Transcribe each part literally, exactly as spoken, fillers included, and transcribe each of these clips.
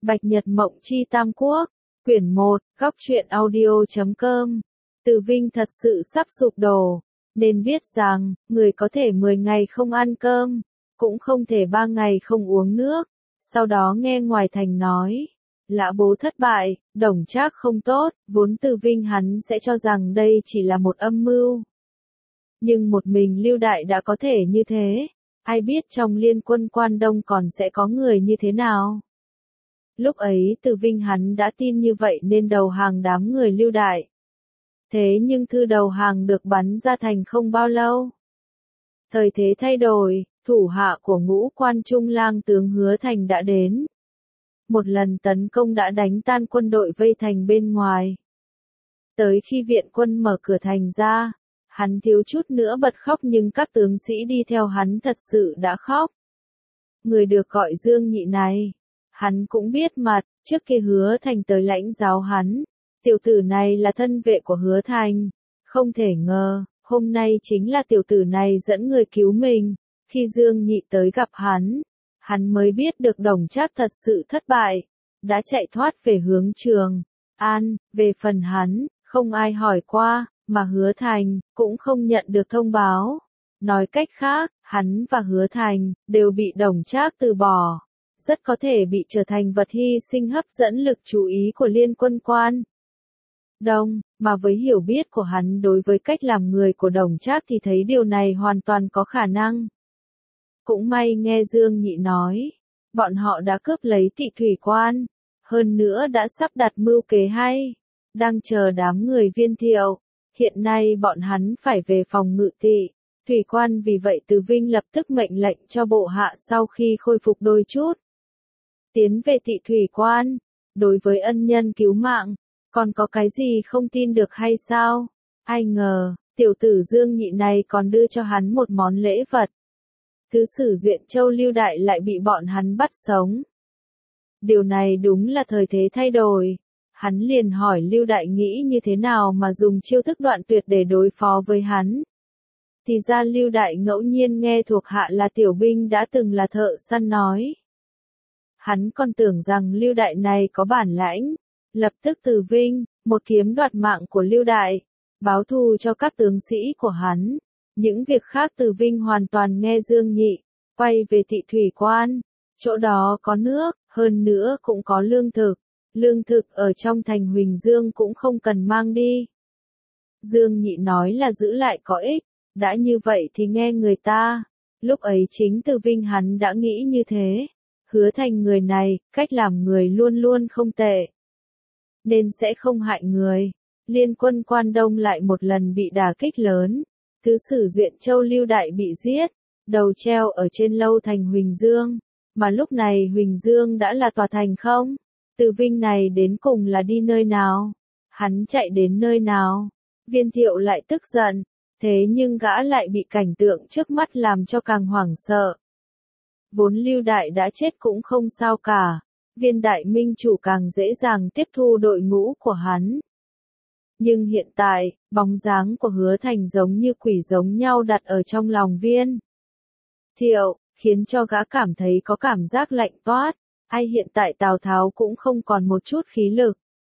Bạch Nhật Mộng Chi Tam Quốc, quyển một, góc truyện audio.com. Từ Vinh thật sự sắp sụp đổ, nên biết rằng, người có thể mười ngày không ăn cơm, cũng không thể ba ngày không uống nước. Sau đó nghe ngoài thành nói, Lã Bố thất bại, Đồng Trác không tốt, vốn Từ Vinh hắn sẽ cho rằng đây chỉ là một âm mưu. Nhưng một mình Lưu Đại đã có thể như thế, ai biết trong liên quân Quan Đông còn sẽ có người như thế nào. Lúc ấy Từ Vinh hắn đã tin như vậy nên đầu hàng đám người Lưu Đại. Thế nhưng thư đầu hàng được bắn ra thành không bao lâu. Thời thế thay đổi, thủ hạ của Ngũ Quan Trung lang tướng Hứa Thành đã đến. Một lần tấn công đã đánh tan quân đội vây thành bên ngoài. Tới khi viện quân mở cửa thành ra, hắn thiếu chút nữa bật khóc nhưng các tướng sĩ đi theo hắn thật sự đã khóc. Người được gọi Dương Nhị này, hắn cũng biết mặt, trước kia Hứa Thành tới lãnh giáo hắn. Tiểu tử này là thân vệ của Hứa Thành, không thể ngờ, hôm nay chính là tiểu tử này dẫn người cứu mình. Khi Dương Nhị tới gặp hắn, hắn mới biết được Đồng Trác thật sự thất bại, đã chạy thoát về hướng Trường An. Về phần hắn, không ai hỏi qua, mà Hứa Thành cũng không nhận được thông báo. Nói cách khác, hắn và Hứa Thành đều bị Đồng Trác từ bỏ, rất có thể bị trở thành vật hy sinh hấp dẫn lực chú ý của liên quân Quan Đông, mà với hiểu biết của hắn đối với cách làm người của Đồng Trác thì thấy điều này hoàn toàn có khả năng. Cũng may nghe Dương Nhị nói, bọn họ đã cướp lấy Tị Thủy Quan, hơn nữa đã sắp đặt mưu kế hay, đang chờ đám người Viên Thiệu. Hiện nay bọn hắn phải về phòng ngự Tị Thủy Quan, vì vậy Từ Vinh lập tức mệnh lệnh cho bộ hạ sau khi khôi phục đôi chút, tiến về Tị Thủy Quan. Đối với ân nhân cứu mạng, còn có cái gì không tin được hay sao? Ai ngờ, tiểu tử Dương Nhị này còn đưa cho hắn một món lễ vật. Thứ sử Duyện Châu Lưu Đại lại bị bọn hắn bắt sống. Điều này đúng là thời thế thay đổi. Hắn liền hỏi Lưu Đại nghĩ như thế nào mà dùng chiêu thức đoạn tuyệt để đối phó với hắn. Thì ra Lưu Đại ngẫu nhiên nghe thuộc hạ là tiểu binh đã từng là thợ săn nói. Hắn còn tưởng rằng Lưu Đại này có bản lãnh. Lập tức Từ Vinh, một kiếm đoạt mạng của Lưu Đại, báo thù cho các tướng sĩ của hắn. Những việc khác Từ Vinh hoàn toàn nghe Dương Nhị, quay về Tị Thủy Quan. Chỗ đó có nước, hơn nữa cũng có lương thực. Lương thực ở trong thành Huỳnh Dương cũng không cần mang đi. Dương Nhị nói là giữ lại có ích, đã như vậy thì nghe người ta. Lúc ấy chính Từ Vinh hắn đã nghĩ như thế. Hứa Thành người này, cách làm người luôn luôn không tệ, nên sẽ không hại người. Liên quân Quan Đông lại một lần bị đả kích lớn. Thứ sử Duyện Châu Lưu Đại bị giết, đầu treo ở trên lâu thành Huỳnh Dương. Mà lúc này Huỳnh Dương đã là tòa thành không? Từ Vinh này đến cùng là đi nơi nào? Hắn chạy đến nơi nào? Viên Thiệu lại tức giận, thế nhưng gã lại bị cảnh tượng trước mắt làm cho càng hoảng sợ. Vốn Lưu Đại đã chết cũng không sao cả, Viên Đại Minh chủ càng dễ dàng tiếp thu đội ngũ của hắn. Nhưng hiện tại, bóng dáng của Hứa Thành giống như quỷ giống nhau đặt ở trong lòng Viên Thiệu, khiến cho gã cảm thấy có cảm giác lạnh toát. Ai hiện tại Tào Tháo cũng không còn một chút khí lực.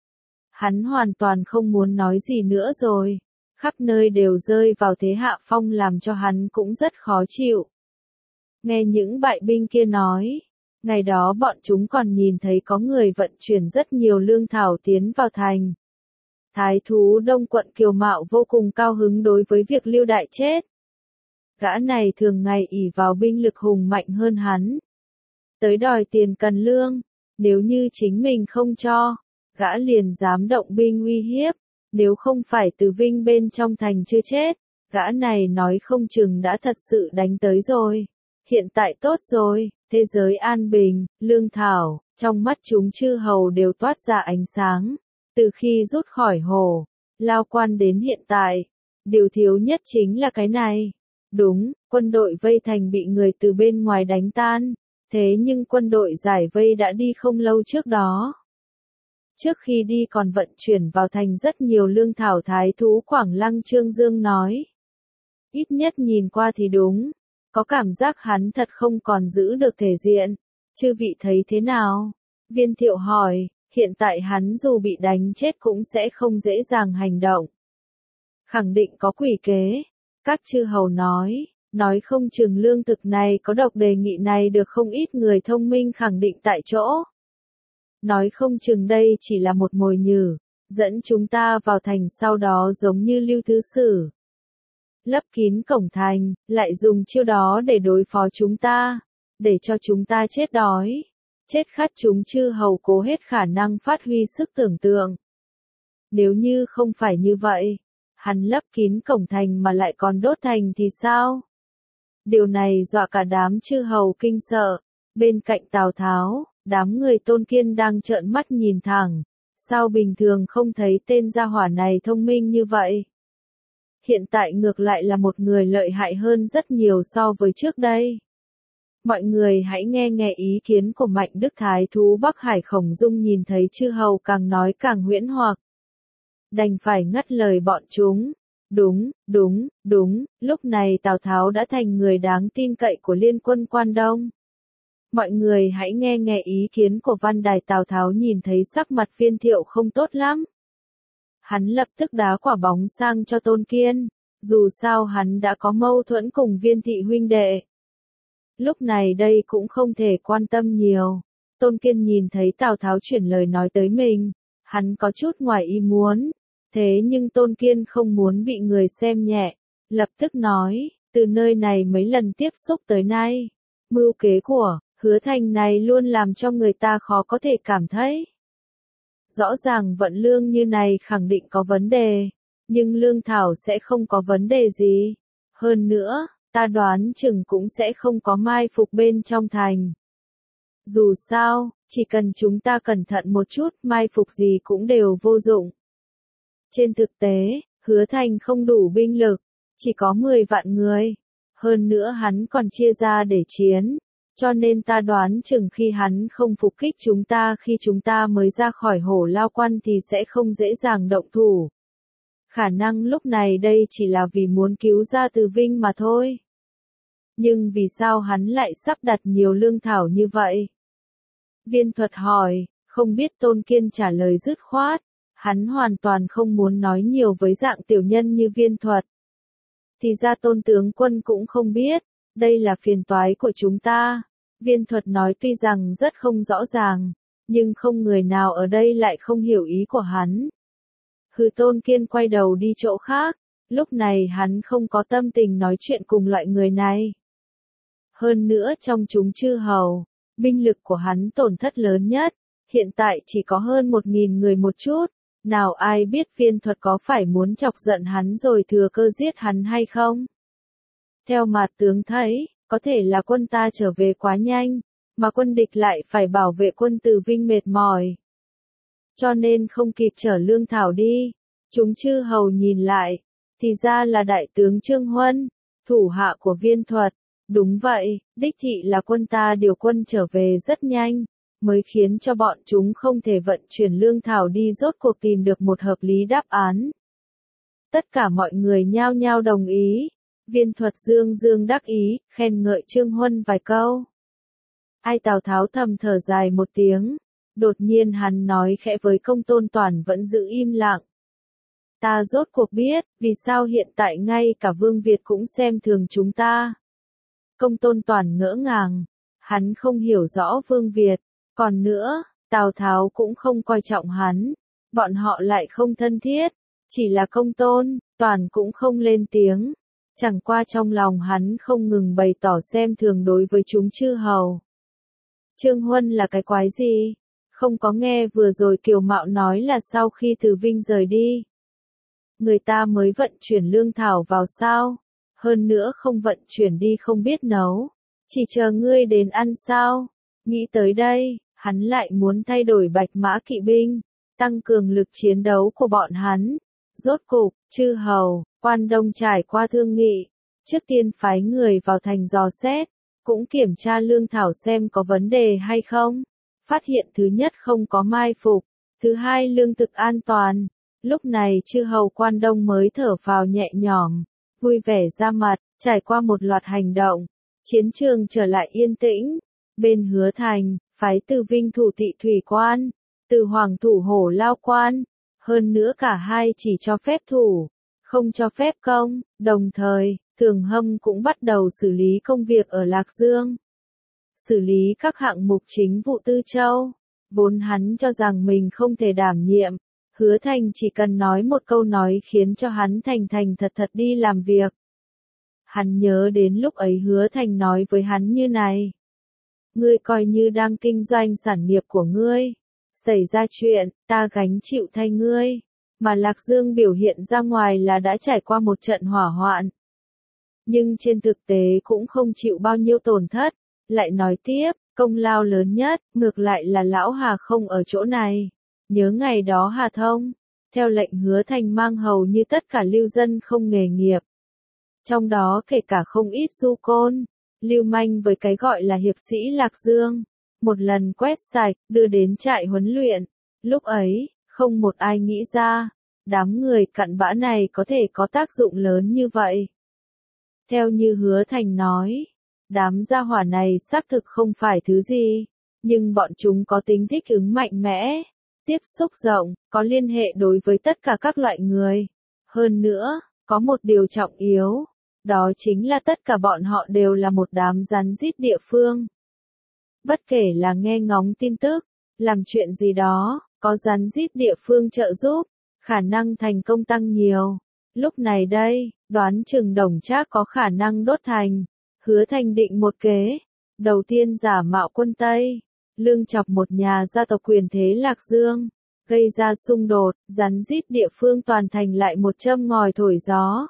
Hắn hoàn toàn không muốn nói gì nữa rồi. Khắp nơi đều rơi vào thế hạ phong làm cho hắn cũng rất khó chịu. Nghe những bại binh kia nói, ngày đó bọn chúng còn nhìn thấy có người vận chuyển rất nhiều lương thảo tiến vào thành. Thái thú Đông quận Kiều Mạo vô cùng cao hứng đối với việc Lưu Đại chết. Gã này thường ngày ỷ vào binh lực hùng mạnh hơn hắn, tới đòi tiền cần lương, nếu như chính mình không cho, gã liền dám động binh uy hiếp. Nếu không phải Từ Vinh bên trong thành chưa chết, gã này nói không chừng đã thật sự đánh tới rồi. Hiện tại tốt rồi, thế giới an bình, lương thảo, trong mắt chúng chư hầu đều toát ra ánh sáng. Từ khi rút khỏi Hồ Lao Quan đến hiện tại, điều thiếu nhất chính là cái này. Đúng, quân đội vây thành bị người từ bên ngoài đánh tan. Thế nhưng quân đội giải vây đã đi không lâu trước đó. Trước khi đi còn vận chuyển vào thành rất nhiều lương thảo. Thái thú Quảng Lăng Trương Dương nói. Ít nhất nhìn qua thì đúng, có cảm giác hắn thật không còn giữ được thể diện. Chư vị thấy thế nào? Viên Thiệu hỏi, hiện tại hắn dù bị đánh chết cũng sẽ không dễ dàng hành động. Khẳng định có quỷ kế. Các chư hầu nói, nói không chừng lương thực này có độc, đề nghị này được không ít người thông minh khẳng định tại chỗ. Nói không chừng đây chỉ là một mồi nhử, dẫn chúng ta vào thành sau đó giống như Lưu Thứ Sử. Lấp kín cổng thành, lại dùng chiêu đó để đối phó chúng ta, để cho chúng ta chết đói, chết khát. Chúng chư hầu cố hết khả năng phát huy sức tưởng tượng. Nếu như không phải như vậy, hắn lấp kín cổng thành mà lại còn đốt thành thì sao? Điều này dọa cả đám chư hầu kinh sợ. Bên cạnh Tào Tháo, đám người Tôn Kiên đang trợn mắt nhìn thẳng. Sao bình thường không thấy tên gia hỏa này thông minh như vậy? Hiện tại ngược lại là một người lợi hại hơn rất nhiều so với trước đây. Mọi người hãy nghe nghe ý kiến của Mạnh Đức Thái thú Bắc Hải Khổng Dung, nhìn thấy chư hầu càng nói càng huyễn hoặc. Đành phải ngắt lời bọn chúng. Đúng, đúng, đúng, lúc này Tào Tháo đã thành người đáng tin cậy của liên quân Quan Đông. Mọi người hãy nghe nghe ý kiến của Văn Đài. Tào Tháo nhìn thấy sắc mặt Viên Thiệu không tốt lắm. Hắn lập tức đá quả bóng sang cho Tôn Kiên, dù sao hắn đã có mâu thuẫn cùng Viên thị huynh đệ. Lúc này đây cũng không thể quan tâm nhiều. Tôn Kiên nhìn thấy Tào Tháo chuyển lời nói tới mình, hắn có chút ngoài ý muốn. Thế nhưng Tôn Kiên không muốn bị người xem nhẹ, lập tức nói, từ nơi này mấy lần tiếp xúc tới nay, mưu kế của Hứa Thành này luôn làm cho người ta khó có thể cảm thấy. Rõ ràng vận lương như này khẳng định có vấn đề, nhưng lương thảo sẽ không có vấn đề gì. Hơn nữa, ta đoán chừng cũng sẽ không có mai phục bên trong thành. Dù sao, chỉ cần chúng ta cẩn thận một chút, mai phục gì cũng đều vô dụng. Trên thực tế, Hứa Thành không đủ binh lực, chỉ có mười vạn người. Hơn nữa hắn còn chia ra để chiến, cho nên ta đoán chừng khi hắn không phục kích chúng ta khi chúng ta mới ra khỏi Hổ Lao Quan thì sẽ không dễ dàng động thủ. Khả năng lúc này đây chỉ là vì muốn cứu ra Từ Vinh mà thôi. Nhưng vì sao hắn lại sắp đặt nhiều lương thảo như vậy? Viên Thuật hỏi, không biết. Tôn Kiên trả lời dứt khoát. Hắn hoàn toàn không muốn nói nhiều với dạng tiểu nhân như Viên Thuật. Thì ra Tôn tướng quân cũng không biết, đây là phiền toái của chúng ta. Viên Thuật nói tuy rằng rất không rõ ràng, nhưng không người nào ở đây lại không hiểu ý của hắn. Hừ. Tôn Kiên quay đầu đi chỗ khác, lúc này hắn không có tâm tình nói chuyện cùng loại người này. Hơn nữa trong chúng chư hầu, binh lực của hắn tổn thất lớn nhất, hiện tại chỉ có hơn một nghìn người một chút. Nào ai biết Viên Thuật có phải muốn chọc giận hắn rồi thừa cơ giết hắn hay không? Theo mặt tướng thấy, có thể là quân ta trở về quá nhanh, mà quân địch lại phải bảo vệ quân Từ Vinh mệt mỏi. Cho nên không kịp chở lương thảo đi. Chúng chư hầu nhìn lại, thì ra là đại tướng Trương Huân, thủ hạ của Viên Thuật. Đúng vậy, đích thị là quân ta điều quân trở về rất nhanh, mới khiến cho bọn chúng không thể vận chuyển lương thảo đi. Rốt cuộc tìm được một hợp lý đáp án. Tất cả mọi người nhao nhao đồng ý. Viên Thuật dương dương đắc ý, khen ngợi Trương Huân vài câu. Ai Tào Tháo thầm thở dài một tiếng. Đột nhiên hắn nói khẽ với Công Tôn Toản vẫn giữ im lặng. Ta rốt cuộc biết, vì sao hiện tại ngay cả Vương Việt cũng xem thường chúng ta. Công Tôn Toản ngỡ ngàng. Hắn không hiểu rõ Vương Việt. Còn nữa, Tào Tháo cũng không coi trọng hắn. Bọn họ lại không thân thiết. Chỉ là Công Tôn Toản cũng không lên tiếng. Chẳng qua trong lòng hắn không ngừng bày tỏ xem thường đối với chúng chư hầu. Trương Huân là cái quái gì? Không có nghe vừa rồi Kiều Mạo nói là sau khi Từ Vinh rời đi, người ta mới vận chuyển lương thảo vào sao? Hơn nữa không vận chuyển đi không biết nấu, chỉ chờ ngươi đến ăn sao? Nghĩ tới đây, hắn lại muốn thay đổi Bạch Mã kỵ binh, tăng cường lực chiến đấu của bọn hắn. Rốt cục, chư hầu, Quan Đông trải qua thương nghị, trước tiên phái người vào thành dò xét, cũng kiểm tra lương thảo xem có vấn đề hay không. Phát hiện thứ nhất không có mai phục, thứ hai lương thực an toàn. Lúc này chư hầu Quan Đông mới thở phào nhẹ nhõm, vui vẻ ra mặt. Trải qua một loạt hành động, chiến trường trở lại yên tĩnh. Bên Hứa Thành, phái từ Vinh thủ tị thủy quan, từ Hoàng thủ hổ lao quan, hơn nữa cả hai chỉ cho phép thủ, không cho phép công, đồng thời, Thường Hâm cũng bắt đầu xử lý công việc ở Lạc Dương. Xử lý các hạng mục chính vụ Tư Châu, vốn hắn cho rằng mình không thể đảm nhiệm, Hứa Thành chỉ cần nói một câu nói khiến cho hắn thành thành thật thật đi làm việc. Hắn nhớ đến lúc ấy Hứa Thành nói với hắn như này. Ngươi coi như đang kinh doanh sản nghiệp của ngươi. Xảy ra chuyện, ta gánh chịu thay ngươi. Mà Lạc Dương biểu hiện ra ngoài là đã trải qua một trận hỏa hoạn. Nhưng trên thực tế cũng không chịu bao nhiêu tổn thất. Lại nói tiếp, công lao lớn nhất, ngược lại là lão Hà không ở chỗ này. Nhớ ngày đó Hà Thông, theo lệnh Hứa Thành mang hầu như tất cả lưu dân không nghề nghiệp. Trong đó kể cả không ít du côn, lưu manh với cái gọi là hiệp sĩ Lạc Dương. Một lần quét sạch, đưa đến trại huấn luyện. Lúc ấy, không một ai nghĩ ra, đám người cặn bã này có thể có tác dụng lớn như vậy. Theo như Hứa Thành nói, đám gia hỏa này xác thực không phải thứ gì, nhưng bọn chúng có tính thích ứng mạnh mẽ, tiếp xúc rộng, có liên hệ đối với tất cả các loại người. Hơn nữa, có một điều trọng yếu, đó chính là tất cả bọn họ đều là một đám rắn rít địa phương. Bất kể là nghe ngóng tin tức, làm chuyện gì đó, có rắn rít địa phương trợ giúp, khả năng thành công tăng nhiều. Lúc này đây, đoán chừng Đồng Trác có khả năng đốt thành. Hứa Thành định một kế. Đầu tiên giả mạo quân Tây, lương chọc một nhà gia tộc quyền thế Lạc Dương, gây ra xung đột, rắn rít địa phương toàn thành lại một châm ngòi thổi gió.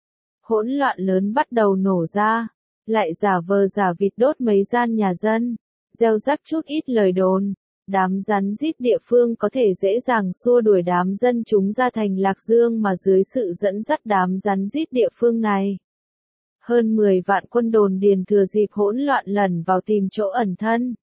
Hỗn loạn lớn bắt đầu nổ ra, lại giả vờ giả vịt đốt mấy gian nhà dân, gieo rắc chút ít lời đồn. Đám rắn rít địa phương có thể dễ dàng xua đuổi đám dân chúng ra thành Lạc Dương mà dưới sự dẫn dắt đám rắn rít địa phương này. Hơn mười vạn quân đồn điền thừa dịp hỗn loạn lẩn vào tìm chỗ ẩn thân.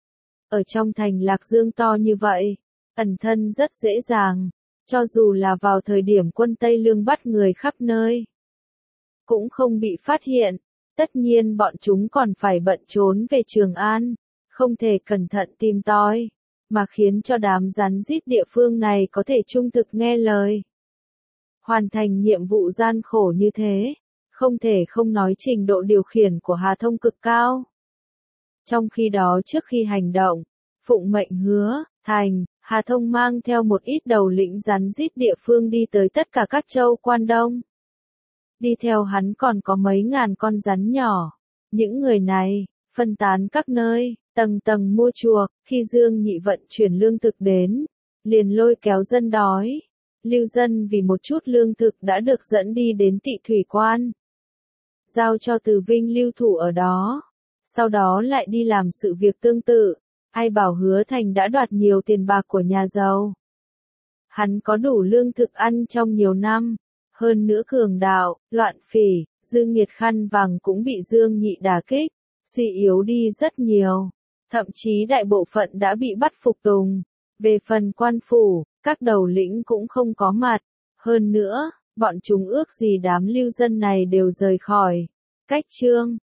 Ở trong thành Lạc Dương to như vậy, ẩn thân rất dễ dàng, cho dù là vào thời điểm quân Tây Lương bắt người khắp nơi, cũng không bị phát hiện. Tất nhiên bọn chúng còn phải bận trốn về Trường An, không thể cẩn thận tìm tòi, mà khiến cho đám rắn rít địa phương này có thể trung thực nghe lời. Hoàn thành nhiệm vụ gian khổ như thế, không thể không nói trình độ điều khiển của Hà Thông cực cao. Trong khi đó trước khi hành động, phụng mệnh Hứa Thành, Hà Thông mang theo một ít đầu lĩnh rắn rít địa phương đi tới tất cả các châu quan đông. Đi theo hắn còn có mấy ngàn con rắn nhỏ. Những người này, phân tán các nơi, tầng tầng mua chuộc, khi Dương Nhị vận chuyển lương thực đến, liền lôi kéo dân đói. Lưu dân vì một chút lương thực đã được dẫn đi đến Tị Thủy Quan, giao cho Từ Vinh lưu thủ ở đó, sau đó lại đi làm sự việc tương tự. Ai bảo Hứa Thành đã đoạt nhiều tiền bạc của nhà giàu. Hắn có đủ lương thực ăn trong nhiều năm, hơn nữa cường đạo, loạn phỉ, dư nghiệt khăn vàng cũng bị Dương Nhị đả kích, suy yếu đi rất nhiều, thậm chí đại bộ phận đã bị bắt phục tùng. Về phần quan phủ, các đầu lĩnh cũng không có mặt, hơn nữa, bọn chúng ước gì đám lưu dân này đều rời khỏi. Cách chương